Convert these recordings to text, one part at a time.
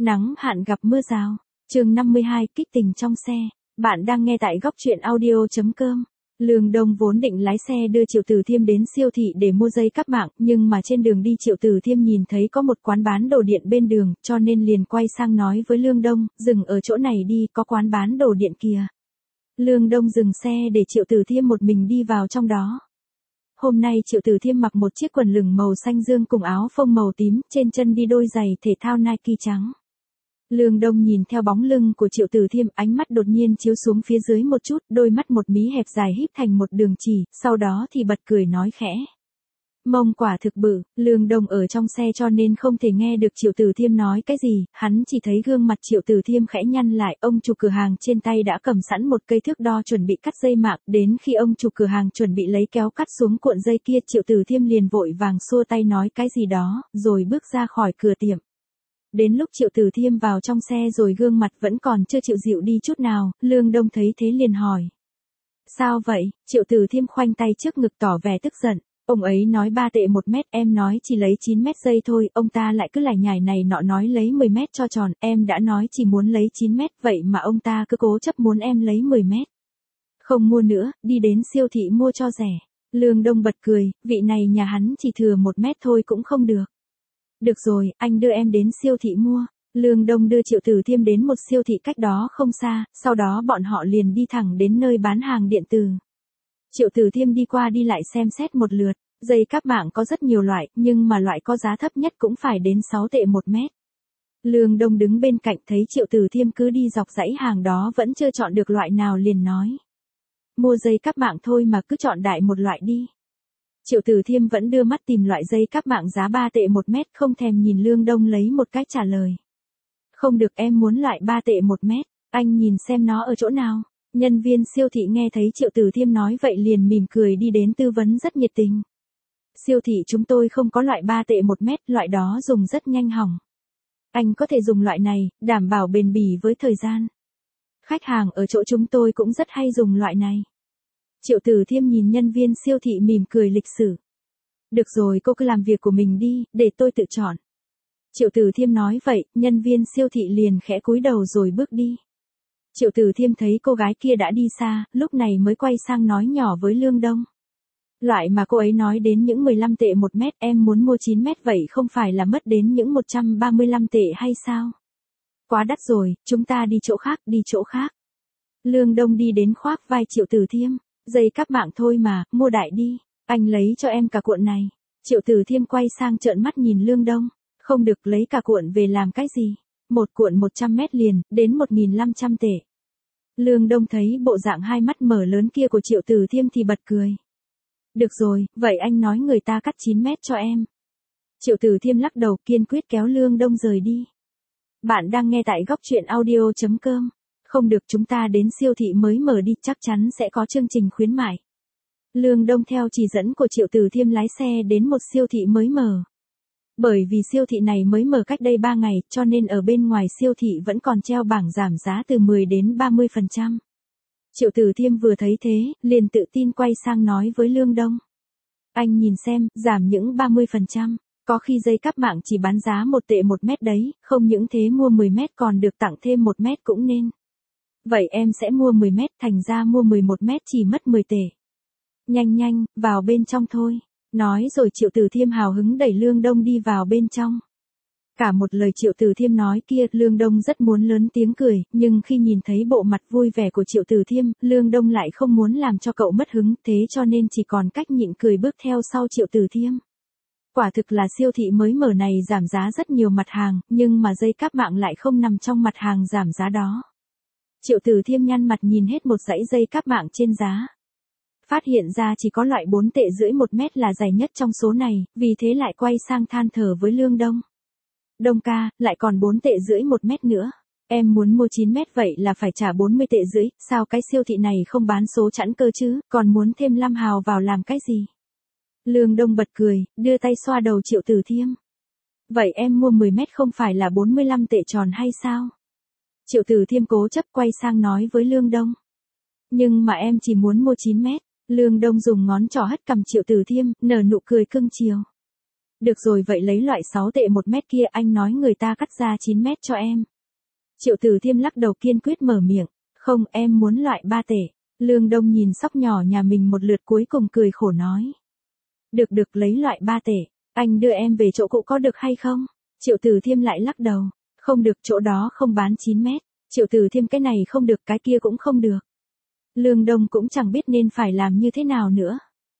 Nắng hạn gặp mưa rào. Chương 52, kích tình trong xe. Bạn đang nghe tại góc truyện audio.com. Lương Đông vốn định lái xe đưa Triệu Tử Thiêm đến siêu thị để mua dây cáp mạng, nhưng mà trên đường đi Triệu Tử Thiêm nhìn thấy có một quán bán đồ điện bên đường, cho nên liền quay sang nói với Lương Đông, dừng ở chỗ này đi, có quán bán đồ điện kìa. Lương Đông dừng xe để Triệu Tử Thiêm một mình đi vào trong đó. Hôm nay Triệu Tử Thiêm mặc một chiếc quần lửng màu xanh dương cùng áo phông màu tím, trên chân đi đôi giày thể thao Nike trắng. Lương Đông nhìn theo bóng lưng của Triệu Tử Thiêm, ánh mắt đột nhiên chiếu xuống phía dưới một chút, đôi mắt một mí hẹp dài híp thành một đường chỉ, sau đó thì bật cười nói khẽ. Mông quả thực bự. Lương Đông ở trong xe cho nên không thể nghe được Triệu Tử Thiêm nói cái gì, hắn chỉ thấy gương mặt Triệu Tử Thiêm khẽ nhăn lại, ông chủ cửa hàng trên tay đã cầm sẵn một cây thước đo chuẩn bị cắt dây mạng, đến khi ông chủ cửa hàng chuẩn bị lấy kéo cắt xuống cuộn dây kia, Triệu Tử Thiêm liền vội vàng xua tay nói cái gì đó, rồi bước ra khỏi cửa tiệm. Đến lúc Triệu Tử Thiêm vào trong xe rồi gương mặt vẫn còn chưa chịu dịu đi chút nào, Lương Đông thấy thế liền hỏi. Sao vậy? Triệu Tử Thiêm khoanh tay trước ngực tỏ vẻ tức giận. Ông ấy nói 3 tệ 1 mét, em nói chỉ lấy 9 mét dây thôi, ông ta lại cứ lải nhải này nọ nói lấy 10 mét cho tròn, em đã nói chỉ muốn lấy 9 mét, vậy mà ông ta cứ cố chấp muốn em lấy 10 mét. Không mua nữa, đi đến siêu thị mua cho rẻ. Lương Đông bật cười, vị này nhà hắn chỉ thừa 1 mét thôi cũng không được. Được rồi, anh đưa em đến siêu thị mua. Lương Đông đưa Triệu Tử Thiêm đến một siêu thị cách đó không xa, sau đó bọn họ liền đi thẳng đến nơi bán hàng điện tử. Triệu Tử Thiêm đi qua đi lại xem xét một lượt, dây cáp mạng có rất nhiều loại, nhưng mà loại có giá thấp nhất cũng phải đến 6 tệ 1 mét. Lương Đông đứng bên cạnh thấy Triệu Tử Thiêm cứ đi dọc dãy hàng đó vẫn chưa chọn được loại nào liền nói. Mua dây cáp mạng thôi mà cứ chọn đại một loại đi. Triệu Tử Thiêm vẫn đưa mắt tìm loại dây cáp mạng giá 3 tệ 1 mét, không thèm nhìn Lương Đông lấy một cách trả lời. Không được, em muốn loại 3 tệ 1 mét, anh nhìn xem nó ở chỗ nào. Nhân viên siêu thị nghe thấy Triệu Tử Thiêm nói vậy liền mỉm cười đi đến tư vấn rất nhiệt tình. Siêu thị chúng tôi không có loại 3 tệ 1 mét, loại đó dùng rất nhanh hỏng. Anh có thể dùng loại này, đảm bảo bền bỉ với thời gian. Khách hàng ở chỗ chúng tôi cũng rất hay dùng loại này. Triệu Tử Thiêm nhìn nhân viên siêu thị mỉm cười lịch sự. Được rồi, cô cứ làm việc của mình đi, để tôi tự chọn. Triệu Tử Thiêm nói vậy, nhân viên siêu thị liền khẽ cúi đầu rồi bước đi. Triệu Tử Thiêm thấy cô gái kia đã đi xa, lúc này mới quay sang nói nhỏ với Lương Đông. Loại mà cô ấy nói đến những 15 tệ 1 mét, em muốn mua 9 mét vậy không phải là mất đến những 135 tệ hay sao? Quá đắt rồi, chúng ta đi chỗ khác, đi chỗ khác. Lương Đông đi đến khoác vai Triệu Tử Thiêm. Dây cáp mạng thôi mà, mua đại đi, anh lấy cho em cả cuộn này. Triệu Tử Thiêm quay sang trợn mắt nhìn Lương Đông. Không được, lấy cả cuộn về làm cái gì? Một cuộn 100 mét liền, đến 1.500 tệ. Lương Đông thấy bộ dạng hai mắt mở lớn kia của Triệu Tử Thiêm thì bật cười. Được rồi, vậy anh nói người ta cắt 9 mét cho em. Triệu Tử Thiêm lắc đầu kiên quyết kéo Lương Đông rời đi. Bạn đang nghe tại góc truyện audio.com. Không được, chúng ta đến siêu thị mới mở đi, chắc chắn sẽ có chương trình khuyến mại. Lương Đông theo chỉ dẫn của Triệu Tử Thiêm lái xe đến một siêu thị mới mở. Bởi vì siêu thị này mới mở cách đây 3 ngày, cho nên ở bên ngoài siêu thị vẫn còn treo bảng giảm giá từ 10 đến 30%. Triệu Tử Thiêm vừa thấy thế, liền tự tin quay sang nói với Lương Đông. Anh nhìn xem, giảm những 30%. Có khi dây cáp mạng chỉ bán giá 1 tệ 1 mét đấy, không những thế mua 10 mét còn được tặng thêm 1 mét cũng nên. Vậy em sẽ mua 10 mét, thành ra mua 11 mét chỉ mất 10 tệ. Nhanh nhanh, vào bên trong thôi. Nói rồi Triệu Tử Thiêm hào hứng đẩy Lương Đông đi vào bên trong. Cả một lời Triệu Tử Thiêm nói kia, Lương Đông rất muốn lớn tiếng cười, nhưng khi nhìn thấy bộ mặt vui vẻ của Triệu Tử Thiêm, Lương Đông lại không muốn làm cho cậu mất hứng, thế cho nên chỉ còn cách nhịn cười bước theo sau Triệu Tử Thiêm. Quả thực là siêu thị mới mở này giảm giá rất nhiều mặt hàng, nhưng mà dây cáp mạng lại không nằm trong mặt hàng giảm giá đó. Triệu Tử Thiêm nhăn mặt nhìn hết một dãy dây cáp mạng trên giá. Phát hiện ra chỉ có loại 4 tệ rưỡi 1 mét là dày nhất trong số này, vì thế lại quay sang than thở với Lương Đông. Đông ca, lại còn 4 tệ rưỡi 1 mét nữa. Em muốn mua 9 mét vậy là phải trả 40 tệ rưỡi, sao cái siêu thị này không bán số chẵn cơ chứ, còn muốn thêm 5 hào vào làm cái gì? Lương Đông bật cười, đưa tay xoa đầu Triệu Tử Thiêm. Vậy em mua 10 mét không phải là 45 tệ tròn hay sao? Triệu Tử Thiêm cố chấp quay sang nói với Lương Đông. Nhưng mà em chỉ muốn mua 9 mét. Lương Đông dùng ngón trỏ hất cằm Triệu Tử Thiêm, nở nụ cười cưng chiều. Được rồi vậy lấy loại 6 tệ 1 mét kia anh nói người ta cắt ra 9 mét cho em. Triệu Tử Thiêm lắc đầu kiên quyết mở miệng. Không em muốn loại 3 tệ. Lương Đông nhìn sóc nhỏ nhà mình một lượt cuối cùng cười khổ nói. Được được lấy loại 3 tệ. Anh đưa em về chỗ cũ có được hay không? Triệu Tử Thiêm lại lắc đầu. Không được chỗ đó không bán 9 mét. Triệu Tử Thiêm cái này không được cái kia cũng không được. Lương Đông cũng chẳng biết nên phải làm như thế nào nữa.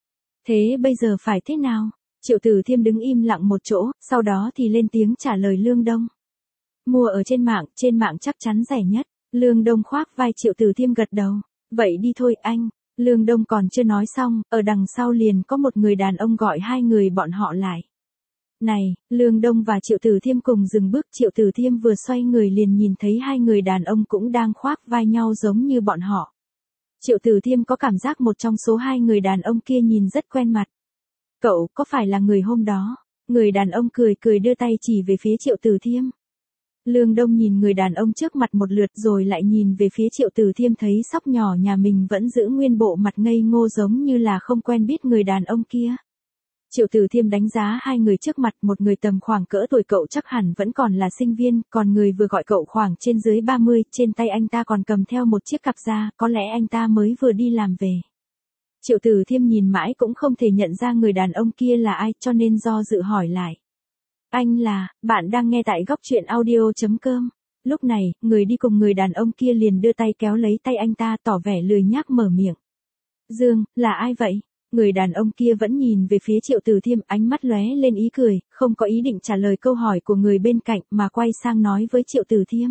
Thế bây giờ phải thế nào? Triệu Tử Thiêm đứng im lặng một chỗ, sau đó thì lên tiếng trả lời Lương Đông. Mua ở trên mạng chắc chắn rẻ nhất. Lương Đông khoác vai Triệu Tử Thiêm gật đầu. Vậy đi thôi anh. Lương Đông còn chưa nói xong, ở đằng sau liền có một người đàn ông gọi hai người bọn họ lại. Này, Lương Đông và Triệu Tử Thiêm cùng dừng bước. Triệu Tử Thiêm vừa xoay người liền nhìn thấy hai người đàn ông cũng đang khoác vai nhau giống như bọn họ. Triệu Tử Thiêm có cảm giác một trong số hai người đàn ông kia nhìn rất quen mặt. Cậu có phải là người hôm đó? Người đàn ông cười cười đưa tay chỉ về phía Triệu Tử Thiêm. Lương Đông nhìn người đàn ông trước mặt một lượt rồi lại nhìn về phía Triệu Tử Thiêm thấy sóc nhỏ nhà mình vẫn giữ nguyên bộ mặt ngây ngô giống như là không quen biết người đàn ông kia. Triệu Tử Thiêm đánh giá hai người trước mặt, một người tầm khoảng cỡ tuổi cậu chắc hẳn vẫn còn là sinh viên, còn người vừa gọi cậu khoảng trên dưới 30, trên tay anh ta còn cầm theo một chiếc cặp da, có lẽ anh ta mới vừa đi làm về. Triệu Tử Thiêm nhìn mãi cũng không thể nhận ra người đàn ông kia là ai cho nên do dự hỏi lại. Anh là, bạn đang nghe tại góc truyện audio.com. Lúc này, người đi cùng người đàn ông kia liền đưa tay kéo lấy tay anh ta tỏ vẻ lười nhác mở miệng. Dương, là ai vậy? Người đàn ông kia vẫn nhìn về phía Triệu Tử Thiêm ánh mắt lóe lên ý cười, không có ý định trả lời câu hỏi của người bên cạnh mà quay sang nói với Triệu Tử Thiêm.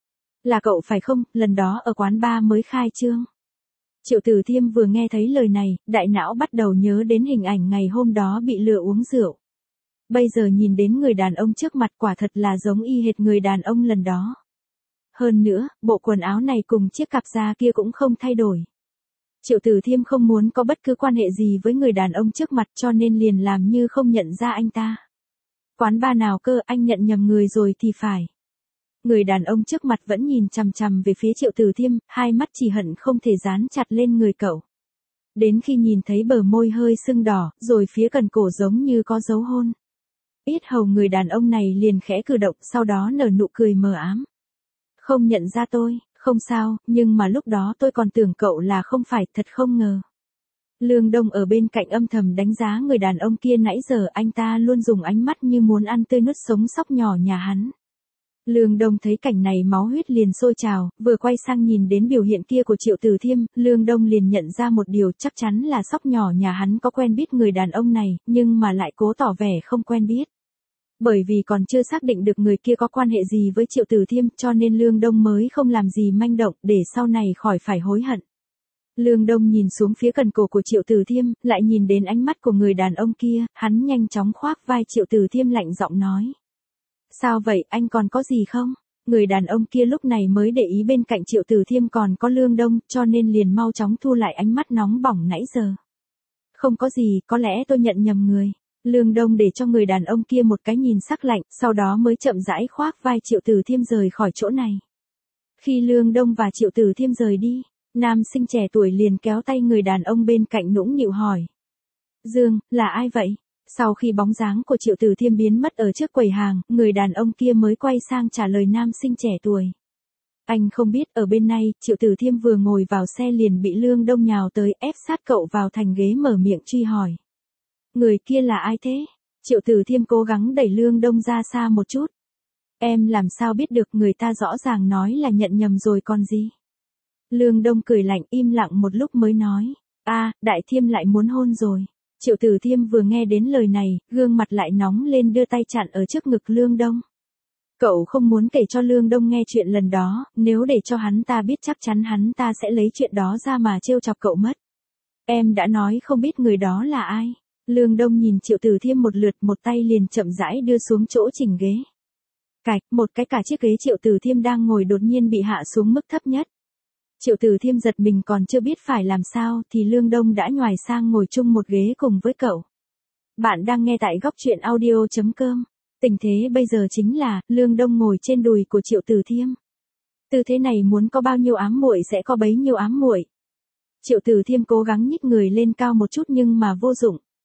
Là cậu phải không, lần đó ở quán bar mới khai trương. Triệu Tử Thiêm vừa nghe thấy lời này, đại não bắt đầu nhớ đến hình ảnh ngày hôm đó bị lừa uống rượu. Bây giờ nhìn đến người đàn ông trước mặt quả thật là giống y hệt người đàn ông lần đó. Hơn nữa, bộ quần áo này cùng chiếc cặp da kia cũng không thay đổi. Triệu Tử Thiêm không muốn có bất cứ quan hệ gì với người đàn ông trước mặt cho nên liền làm như không nhận ra anh ta. Quán bar nào cơ, anh nhận nhầm người rồi thì phải. Người đàn ông trước mặt vẫn nhìn chằm chằm về phía Triệu Tử Thiêm, hai mắt chỉ hận không thể dán chặt lên người cậu. Đến khi nhìn thấy bờ môi hơi sưng đỏ, rồi phía cần cổ giống như có dấu hôn. Yết hầu người đàn ông này liền khẽ cử động, sau đó nở nụ cười mờ ám. Không nhận ra tôi, không sao, nhưng mà lúc đó tôi còn tưởng cậu là không phải, thật không ngờ. Lương Đông ở bên cạnh âm thầm đánh giá người đàn ông kia, nãy giờ anh ta luôn dùng ánh mắt như muốn ăn tươi nuốt sống sóc nhỏ nhà hắn. Lương Đông thấy cảnh này máu huyết liền sôi trào, vừa quay sang nhìn đến biểu hiện kia của Triệu Tử Thiêm, Lương Đông liền nhận ra một điều, chắc chắn là sóc nhỏ nhà hắn có quen biết người đàn ông này, nhưng mà lại cố tỏ vẻ không quen biết. Bởi vì còn chưa xác định được người kia có quan hệ gì với Triệu Tử Thiêm cho nên Lương Đông mới không làm gì manh động để sau này khỏi phải hối hận. Lương Đông nhìn xuống phía cần cổ của Triệu Tử Thiêm, lại nhìn đến ánh mắt của người đàn ông kia, hắn nhanh chóng khoác vai Triệu Tử Thiêm lạnh giọng nói. Sao vậy, anh còn có gì không? Người đàn ông kia lúc này mới để ý bên cạnh Triệu Tử Thiêm còn có Lương Đông cho nên liền mau chóng thu lại ánh mắt nóng bỏng nãy giờ. Không có gì, có lẽ tôi nhận nhầm người. Lương Đông để cho người đàn ông kia một cái nhìn sắc lạnh, sau đó mới chậm rãi khoác vai Triệu Tử Thiêm rời khỏi chỗ này. Khi Lương Đông và Triệu Tử Thiêm rời đi, nam sinh trẻ tuổi liền kéo tay người đàn ông bên cạnh nũng nịu hỏi. Dương, là ai vậy? Sau khi bóng dáng của Triệu Tử Thiêm biến mất ở trước quầy hàng, người đàn ông kia mới quay sang trả lời nam sinh trẻ tuổi. Anh không biết, ở bên này, Triệu Tử Thiêm vừa ngồi vào xe liền bị Lương Đông nhào tới ép sát cậu vào thành ghế mở miệng truy hỏi. Người kia là ai thế? Triệu Tử Thiêm cố gắng đẩy Lương Đông ra xa một chút. Em làm sao biết được, người ta rõ ràng nói là nhận nhầm rồi còn gì? Lương Đông cười lạnh im lặng một lúc mới nói. Đại Thiêm lại muốn hôn rồi. Triệu Tử Thiêm vừa nghe đến lời này, gương mặt lại nóng lên đưa tay chặn ở trước ngực Lương Đông. Cậu không muốn kể cho Lương Đông nghe chuyện lần đó, nếu để cho hắn ta biết chắc chắn hắn ta sẽ lấy chuyện đó ra mà trêu chọc cậu mất. Em đã nói không biết người đó là ai. Lương Đông nhìn Triệu Tử Thiêm một lượt, một tay liền chậm rãi đưa xuống chỗ chỉnh ghế. Cạch, một cái cả chiếc ghế Triệu Tử Thiêm đang ngồi đột nhiên bị hạ xuống mức thấp nhất. Triệu Tử Thiêm giật mình còn chưa biết phải làm sao thì Lương Đông đã nhoài sang ngồi chung một ghế cùng với cậu. Bạn đang nghe tại góc truyện audio.com. Tình thế bây giờ chính là, Lương Đông ngồi trên đùi của Triệu Tử Thiêm. Tư thế này muốn có bao nhiêu ám muội sẽ có bấy nhiêu ám muội. Triệu Tử Thiêm cố gắng nhích người lên cao một chút nhưng mà vô dụng.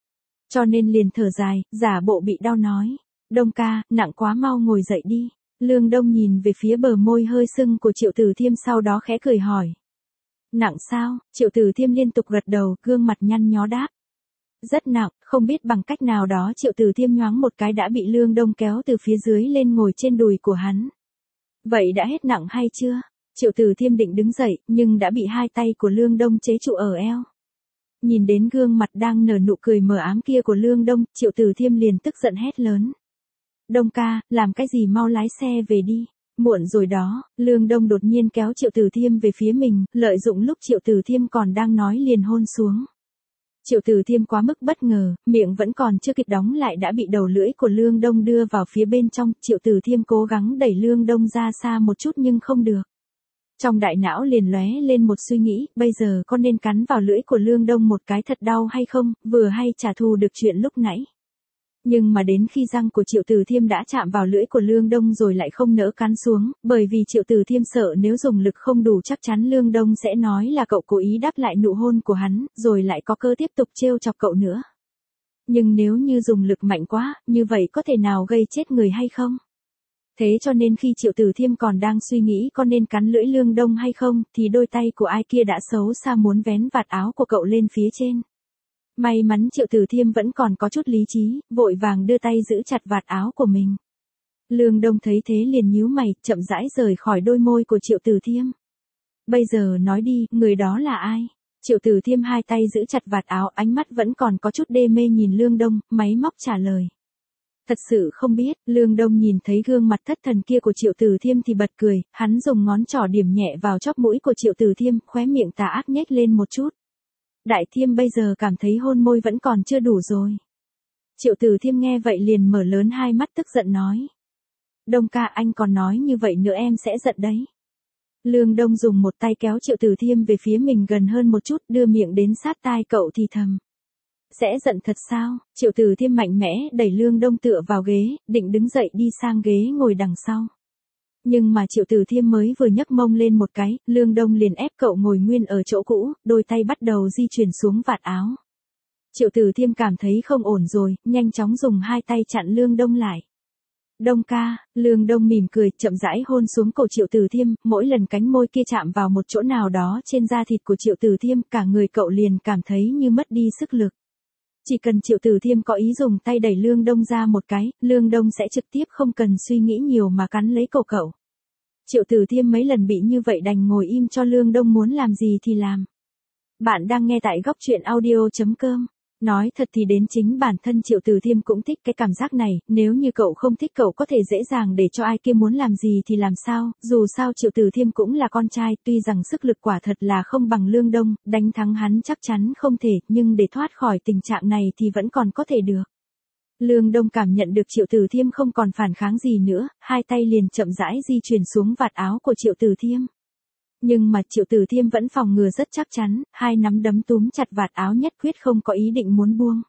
Cho nên liền thở dài, giả bộ bị đau nói. Đông ca, nặng quá mau ngồi dậy đi. Lương Đông nhìn về phía bờ môi hơi sưng của Triệu Tử Thiêm sau đó khẽ cười hỏi. Nặng sao? Triệu Tử Thiêm liên tục gật đầu, gương mặt nhăn nhó đáp. Rất nặng, không biết bằng cách nào đó Triệu Tử Thiêm nhoáng một cái đã bị Lương Đông kéo từ phía dưới lên ngồi trên đùi của hắn. Vậy đã hết nặng hay chưa? Triệu Tử Thiêm định đứng dậy, nhưng đã bị hai tay của Lương Đông chế trụ ở eo. Nhìn đến gương mặt đang nở nụ cười mờ ám kia của Lương Đông, Triệu Tử Thiêm liền tức giận hét lớn. Đông ca, làm cái gì mau lái xe về đi. Muộn rồi đó. Lương Đông đột nhiên kéo Triệu Tử Thiêm về phía mình, lợi dụng lúc Triệu Tử Thiêm còn đang nói liền hôn xuống. Triệu Tử Thiêm quá mức bất ngờ, miệng vẫn còn chưa kịp đóng lại đã bị đầu lưỡi của Lương Đông đưa vào phía bên trong. Triệu Tử Thiêm cố gắng đẩy Lương Đông ra xa một chút nhưng không được. Trong đại não liền lóe lên một suy nghĩ, bây giờ có nên cắn vào lưỡi của Lương Đông một cái thật đau hay không, vừa hay trả thù được chuyện lúc nãy. Nhưng mà đến khi răng của Triệu Tử Thiêm đã chạm vào lưỡi của Lương Đông rồi lại không nỡ cắn xuống, bởi vì Triệu Tử Thiêm sợ nếu dùng lực không đủ chắc chắn Lương Đông sẽ nói là cậu cố ý đáp lại nụ hôn của hắn, rồi lại có cơ tiếp tục trêu chọc cậu nữa. Nhưng nếu như dùng lực mạnh quá, như vậy có thể nào gây chết người hay không? Thế cho nên khi Triệu Tử Thiêm còn đang suy nghĩ có nên cắn lưỡi Lương Đông hay không, thì đôi tay của ai kia đã xấu xa muốn vén vạt áo của cậu lên phía trên. May mắn Triệu Tử Thiêm vẫn còn có chút lý trí, vội vàng đưa tay giữ chặt vạt áo của mình. Lương Đông thấy thế liền nhíu mày, chậm rãi rời khỏi đôi môi của Triệu Tử Thiêm. Bây giờ nói đi, người đó là ai? Triệu Tử Thiêm hai tay giữ chặt vạt áo, ánh mắt vẫn còn có chút đê mê nhìn Lương Đông, máy móc trả lời. Thật sự không biết. Lương Đông nhìn thấy gương mặt thất thần kia của Triệu Tử Thiêm thì bật cười, hắn dùng ngón trỏ điểm nhẹ vào chóp mũi của Triệu Tử Thiêm, khóe miệng tà ác nhếch lên một chút. Đại Thiêm bây giờ cảm thấy hôn môi vẫn còn chưa đủ rồi. Triệu Tử Thiêm nghe vậy liền mở lớn hai mắt tức giận nói. Đông ca, anh còn nói như vậy nữa em sẽ giận đấy. Lương Đông dùng một tay kéo Triệu Tử Thiêm về phía mình gần hơn một chút, đưa miệng đến sát tai cậu thì thầm. Sẽ giận thật sao? Triệu Tử Thiêm mạnh mẽ đẩy Lương Đông tựa vào ghế, định đứng dậy đi sang ghế ngồi đằng sau. Nhưng mà Triệu Tử Thiêm mới vừa nhấc mông lên một cái, Lương Đông liền ép cậu ngồi nguyên ở chỗ cũ, đôi tay bắt đầu di chuyển xuống vạt áo. Triệu Tử Thiêm cảm thấy không ổn rồi, nhanh chóng dùng hai tay chặn Lương Đông lại. Đông ca. Lương Đông mỉm cười, chậm rãi hôn xuống cổ Triệu Tử Thiêm, mỗi lần cánh môi kia chạm vào một chỗ nào đó trên da thịt của Triệu Tử Thiêm, cả người cậu liền cảm thấy như mất đi sức lực. Chỉ cần Triệu Tử Thiêm có ý dùng tay đẩy Lương Đông ra một cái, Lương Đông sẽ trực tiếp không cần suy nghĩ nhiều mà cắn lấy cổ cậu. Triệu Tử Thiêm mấy lần bị như vậy đành ngồi im cho Lương Đông muốn làm gì thì làm. Bạn đang nghe tại góc truyện audio.com. Nói thật thì đến chính bản thân Triệu Tử Thiêm cũng thích cái cảm giác này, nếu như cậu không thích cậu có thể dễ dàng để cho ai kia muốn làm gì thì làm sao, dù sao Triệu Tử Thiêm cũng là con trai, tuy rằng sức lực quả thật là không bằng Lương Đông, đánh thắng hắn chắc chắn không thể, nhưng để thoát khỏi tình trạng này thì vẫn còn có thể được. Lương Đông cảm nhận được Triệu Tử Thiêm không còn phản kháng gì nữa, hai tay liền chậm rãi di chuyển xuống vạt áo của Triệu Tử Thiêm. Nhưng mà Triệu Tử Thiêm vẫn phòng ngừa rất chắc chắn, hai nắm đấm túm chặt vạt áo nhất quyết không có ý định muốn buông.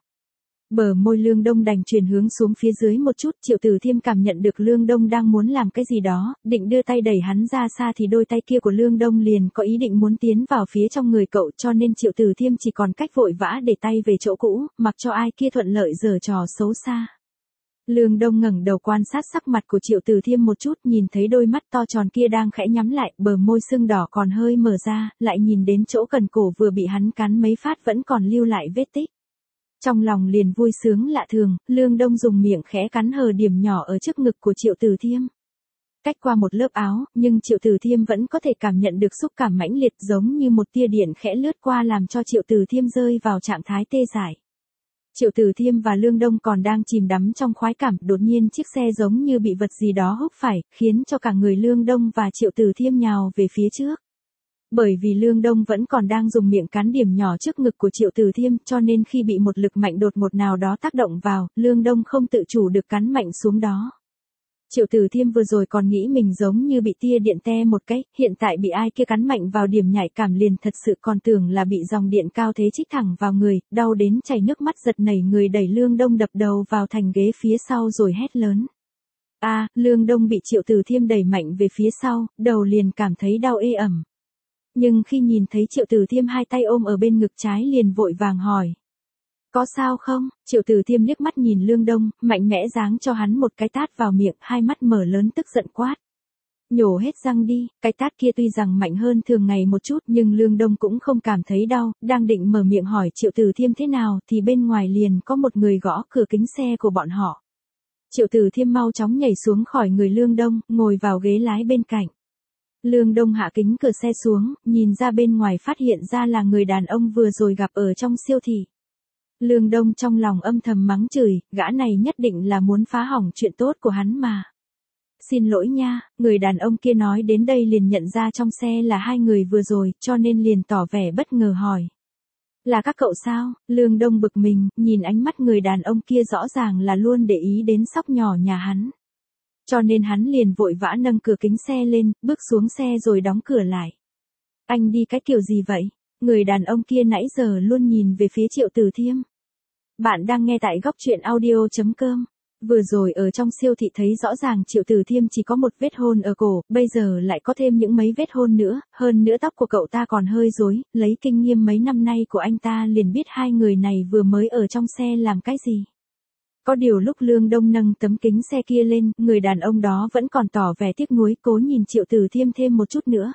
Bờ môi Lương Đông đành chuyển hướng xuống phía dưới một chút, Triệu Tử Thiêm cảm nhận được Lương Đông đang muốn làm cái gì đó, định đưa tay đẩy hắn ra xa thì đôi tay kia của Lương Đông liền có ý định muốn tiến vào phía trong người cậu, cho nên Triệu Tử Thiêm chỉ còn cách vội vã để tay về chỗ cũ, mặc cho ai kia thuận lợi giở trò xấu xa. Lương Đông ngẩng đầu quan sát sắc mặt của Triệu Tử Thiêm một chút, nhìn thấy đôi mắt to tròn kia đang khẽ nhắm lại, bờ môi sưng đỏ còn hơi mở ra, lại nhìn đến chỗ cần cổ vừa bị hắn cắn mấy phát vẫn còn lưu lại vết tích. Trong lòng liền vui sướng lạ thường, Lương Đông dùng miệng khẽ cắn hờ điểm nhỏ ở trước ngực của Triệu Tử Thiêm. Cách qua một lớp áo, nhưng Triệu Tử Thiêm vẫn có thể cảm nhận được xúc cảm mãnh liệt giống như một tia điện khẽ lướt qua làm cho Triệu Tử Thiêm rơi vào trạng thái tê dại. Triệu Tử Thiêm và Lương Đông còn đang chìm đắm trong khoái cảm, đột nhiên chiếc xe giống như bị vật gì đó húc phải, khiến cho cả người Lương Đông và Triệu Tử Thiêm nhào về phía trước. Bởi vì Lương Đông vẫn còn đang dùng miệng cắn điểm nhỏ trước ngực của Triệu Tử Thiêm, cho nên khi bị một lực mạnh đột ngột nào đó tác động vào, Lương Đông không tự chủ được cắn mạnh xuống đó. Triệu Tử Thiêm vừa rồi còn nghĩ mình giống như bị tia điện te một cái, hiện tại bị ai kia cắn mạnh vào điểm nhạy cảm liền thật sự còn tưởng là bị dòng điện cao thế trích thẳng vào người, đau đến chảy nước mắt giật nảy người, đẩy Lương Đông đập đầu vào thành ghế phía sau rồi hét lớn. Lương Đông bị Triệu Tử Thiêm đẩy mạnh về phía sau, đầu liền cảm thấy đau ê ẩm. Nhưng khi nhìn thấy Triệu Tử Thiêm hai tay ôm ở bên ngực trái liền vội vàng hỏi. Có sao không? Triệu Tử Thiêm liếc mắt nhìn Lương Đông, mạnh mẽ giáng cho hắn một cái tát vào miệng, hai mắt mở lớn tức giận quát. Nhổ hết răng đi, cái tát kia tuy rằng mạnh hơn thường ngày một chút nhưng Lương Đông cũng không cảm thấy đau, đang định mở miệng hỏi Triệu Tử Thiêm thế nào thì bên ngoài liền có một người gõ cửa kính xe của bọn họ. Triệu Tử Thiêm mau chóng nhảy xuống khỏi người Lương Đông, ngồi vào ghế lái bên cạnh. Lương Đông hạ kính cửa xe xuống, nhìn ra bên ngoài phát hiện ra là người đàn ông vừa rồi gặp ở trong siêu thị. Lương Đông trong lòng âm thầm mắng chửi, gã này nhất định là muốn phá hỏng chuyện tốt của hắn mà. Xin lỗi nha, người đàn ông kia nói đến đây liền nhận ra trong xe là hai người vừa rồi, cho nên liền tỏ vẻ bất ngờ hỏi. Là các cậu sao? Lương Đông bực mình, nhìn ánh mắt người đàn ông kia rõ ràng là luôn để ý đến sóc nhỏ nhà hắn. Cho nên hắn liền vội vã nâng cửa kính xe lên, bước xuống xe rồi đóng cửa lại. Anh đi cái kiểu gì vậy? Người đàn ông kia nãy giờ luôn nhìn về phía Triệu Tử Thiêm. Bạn đang nghe tại góc truyện audio.com. Vừa rồi ở trong siêu thị thấy rõ ràng Triệu Tử Thiêm chỉ có một vết hôn ở cổ, bây giờ lại có thêm những mấy vết hôn nữa, hơn nữa tóc của cậu ta còn hơi rối, lấy kinh nghiệm mấy năm nay của anh ta liền biết hai người này vừa mới ở trong xe làm cái gì. Có điều lúc Lương Đông nâng tấm kính xe kia lên, người đàn ông đó vẫn còn tỏ vẻ tiếc nuối cố nhìn Triệu Tử Thiêm thêm một chút nữa.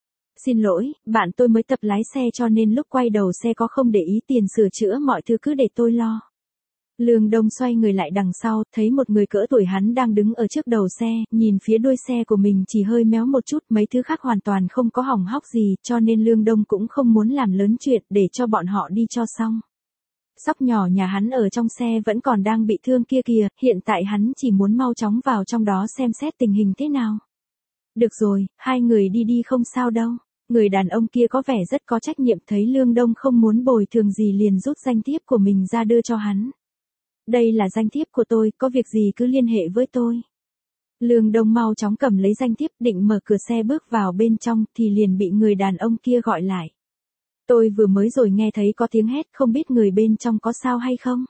Xin lỗi, bạn tôi mới tập lái xe cho nên lúc quay đầu xe có không để ý tiền sửa chữa mọi thứ cứ để tôi lo. Lương Đông xoay người lại đằng sau, thấy một người cỡ tuổi hắn đang đứng ở trước đầu xe, nhìn phía đuôi xe của mình chỉ hơi méo một chút, mấy thứ khác hoàn toàn không có hỏng hóc gì, cho nên Lương Đông cũng không muốn làm lớn chuyện để cho bọn họ đi cho xong. Sóc nhỏ nhà hắn ở trong xe vẫn còn đang bị thương kia kìa, hiện tại hắn chỉ muốn mau chóng vào trong đó xem xét tình hình thế nào. Được rồi, hai người đi đi không sao đâu. Người đàn ông kia có vẻ rất có trách nhiệm, thấy Lương Đông không muốn bồi thường gì liền rút danh thiếp của mình ra đưa cho hắn. Đây là danh thiếp của tôi, có việc gì cứ liên hệ với tôi. Lương Đông mau chóng cầm lấy danh thiếp định mở cửa xe bước vào bên trong thì liền bị người đàn ông kia gọi lại. Tôi vừa mới rồi nghe thấy có tiếng hét, không biết người bên trong có sao hay không?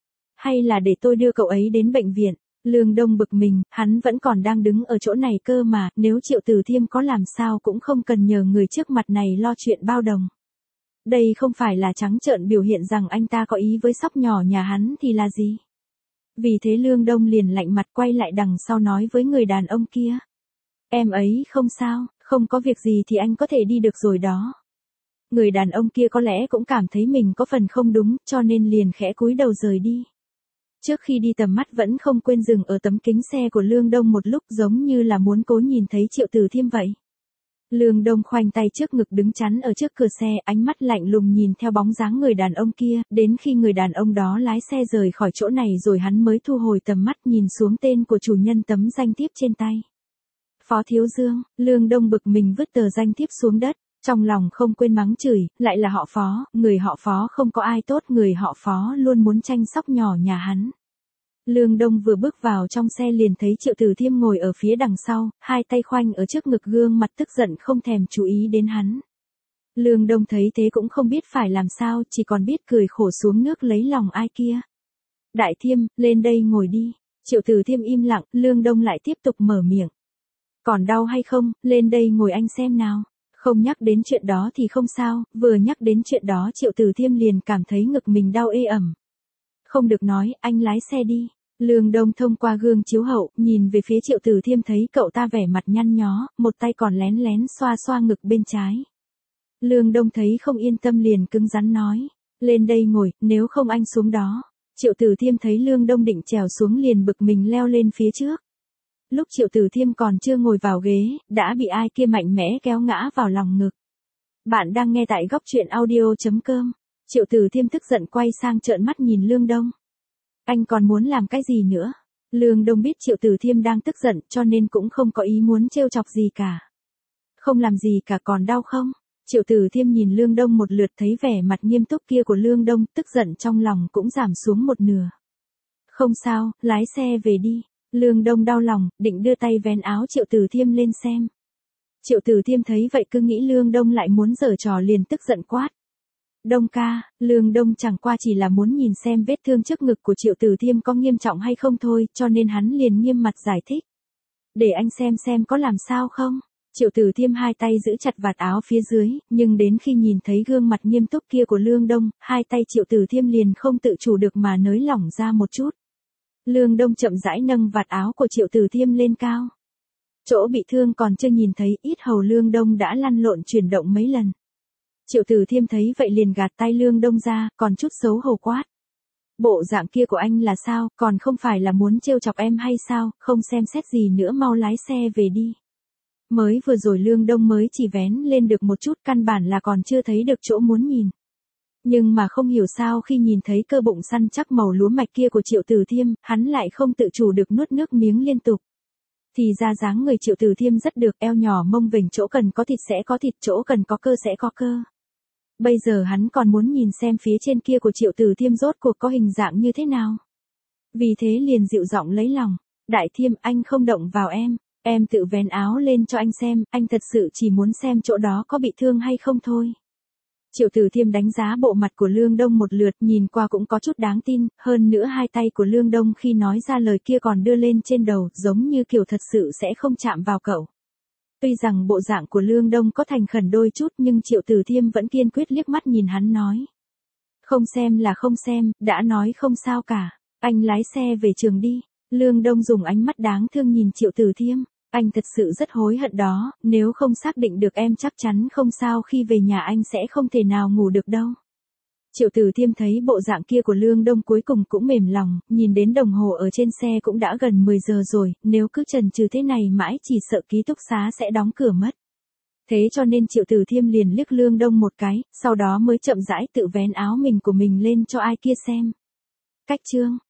Hay là để tôi đưa cậu ấy đến bệnh viện? Lương Đông bực mình, hắn vẫn còn đang đứng ở chỗ này cơ mà, nếu Triệu Tử Thiêm có làm sao cũng không cần nhờ người trước mặt này lo chuyện bao đồng. Đây không phải là trắng trợn biểu hiện rằng anh ta có ý với sóc nhỏ nhà hắn thì là gì? Vì thế Lương Đông liền lạnh mặt quay lại đằng sau nói với người đàn ông kia. Em ấy không sao, không có việc gì thì anh có thể đi được rồi đó. Người đàn ông kia có lẽ cũng cảm thấy mình có phần không đúng, cho nên liền khẽ cúi đầu rời đi. Trước khi đi tầm mắt vẫn không quên dừng ở tấm kính xe của Lương Đông một lúc giống như là muốn cố nhìn thấy Triệu Tử Thiêm vậy. Lương Đông khoanh tay trước ngực đứng chắn ở trước cửa xe, ánh mắt lạnh lùng nhìn theo bóng dáng người đàn ông kia, đến khi người đàn ông đó lái xe rời khỏi chỗ này rồi hắn mới thu hồi tầm mắt nhìn xuống tên của chủ nhân tấm danh thiếp trên tay. Phó Thiếu Dương, Lương Đông bực mình vứt tờ danh thiếp xuống đất. Trong lòng không quên mắng chửi, lại là họ Phó, người họ Phó không có ai tốt, người họ Phó luôn muốn tranh sóc nhỏ nhà hắn. Lương Đông vừa bước vào trong xe liền thấy Triệu Tử Thiêm ngồi ở phía đằng sau, hai tay khoanh ở trước ngực gương mặt tức giận không thèm chú ý đến hắn. Lương Đông thấy thế cũng không biết phải làm sao, chỉ còn biết cười khổ xuống nước lấy lòng ai kia. Đại Thiêm, lên đây ngồi đi. Triệu Tử Thiêm im lặng, Lương Đông lại tiếp tục mở miệng. Còn đau hay không, lên đây ngồi anh xem nào. Không nhắc đến chuyện đó thì không sao, vừa nhắc đến chuyện đó Triệu Tử Thiêm liền cảm thấy ngực mình đau ê ẩm. Không được nói, anh lái xe đi. Lương Đông thông qua gương chiếu hậu, nhìn về phía Triệu Tử Thiêm thấy cậu ta vẻ mặt nhăn nhó, một tay còn lén lén xoa xoa ngực bên trái. Lương Đông thấy không yên tâm liền cứng rắn nói, lên đây ngồi, nếu không anh xuống đó. Triệu Tử Thiêm thấy Lương Đông định trèo xuống liền bực mình leo lên phía trước. Lúc Triệu Tử Thiêm còn chưa ngồi vào ghế, đã bị ai kia mạnh mẽ kéo ngã vào lòng ngực. Bạn đang nghe tại góc truyện audio.com. Triệu Tử Thiêm tức giận quay sang trợn mắt nhìn Lương Đông. Anh còn muốn làm cái gì nữa? Lương Đông biết Triệu Tử Thiêm đang tức giận cho nên cũng không có ý muốn trêu chọc gì cả. Không làm gì cả, còn đau không? Triệu Tử Thiêm nhìn Lương Đông một lượt thấy vẻ mặt nghiêm túc kia của Lương Đông, tức giận trong lòng cũng giảm xuống một nửa. Không sao, lái xe về đi. Lương Đông đau lòng, định đưa tay vén áo Triệu Tử Thiêm lên xem. Triệu Tử Thiêm thấy vậy cứ nghĩ Lương Đông lại muốn giở trò liền tức giận quát. Đông ca, Lương Đông chẳng qua chỉ là muốn nhìn xem vết thương trước ngực của Triệu Tử Thiêm có nghiêm trọng hay không thôi, cho nên hắn liền nghiêm mặt giải thích. Để anh xem có làm sao không. Triệu Tử Thiêm hai tay giữ chặt vạt áo phía dưới, nhưng đến khi nhìn thấy gương mặt nghiêm túc kia của Lương Đông, hai tay Triệu Tử Thiêm liền không tự chủ được mà nới lỏng ra một chút. Lương Đông chậm rãi nâng vạt áo của Triệu Tử Thiêm lên cao. Chỗ bị thương còn chưa nhìn thấy, ít hầu Lương Đông đã lăn lộn chuyển động mấy lần. Triệu Tử Thiêm thấy vậy liền gạt tay Lương Đông ra, còn chút xấu hổ quát. Bộ dạng kia của anh là sao, còn không phải là muốn trêu chọc em hay sao, không xem xét gì nữa, mau lái xe về đi. Mới vừa rồi Lương Đông mới chỉ vén lên được một chút, căn bản là còn chưa thấy được chỗ muốn nhìn. Nhưng mà không hiểu sao khi nhìn thấy cơ bụng săn chắc màu lúa mạch kia của Triệu Tử Thiêm, hắn lại không tự chủ được nuốt nước miếng liên tục. Thì ra dáng người Triệu Tử Thiêm rất được, eo nhỏ mông vểnh, chỗ cần có thịt sẽ có thịt, chỗ cần có cơ sẽ có cơ. Bây giờ hắn còn muốn nhìn xem phía trên kia của Triệu Tử Thiêm rốt cuộc có hình dạng như thế nào. Vì thế liền dịu giọng lấy lòng. Đại Thiêm, anh không động vào em tự vén áo lên cho anh xem, anh thật sự chỉ muốn xem chỗ đó có bị thương hay không thôi. Triệu Tử Thiêm đánh giá bộ mặt của Lương Đông một lượt, nhìn qua cũng có chút đáng tin, hơn nữa hai tay của Lương Đông khi nói ra lời kia còn đưa lên trên đầu, giống như kiểu thật sự sẽ không chạm vào cậu. Tuy rằng bộ dạng của Lương Đông có thành khẩn đôi chút, nhưng Triệu Tử Thiêm vẫn kiên quyết liếc mắt nhìn hắn nói. Không xem là không xem, đã nói không sao cả, anh lái xe về trường đi. Lương Đông dùng ánh mắt đáng thương nhìn Triệu Tử Thiêm. Anh thật sự rất hối hận đó, nếu không xác định được em chắc chắn không sao, khi về nhà anh sẽ không thể nào ngủ được đâu. Triệu Tử Thiêm thấy bộ dạng kia của Lương Đông cuối cùng cũng mềm lòng, nhìn đến đồng hồ ở trên xe cũng đã gần 10 giờ rồi, nếu cứ chần chừ thế này mãi chỉ sợ ký túc xá sẽ đóng cửa mất. Thế cho nên Triệu Tử Thiêm liền liếc Lương Đông một cái, sau đó mới chậm rãi tự vén áo mình của mình lên cho ai kia xem. Cách chương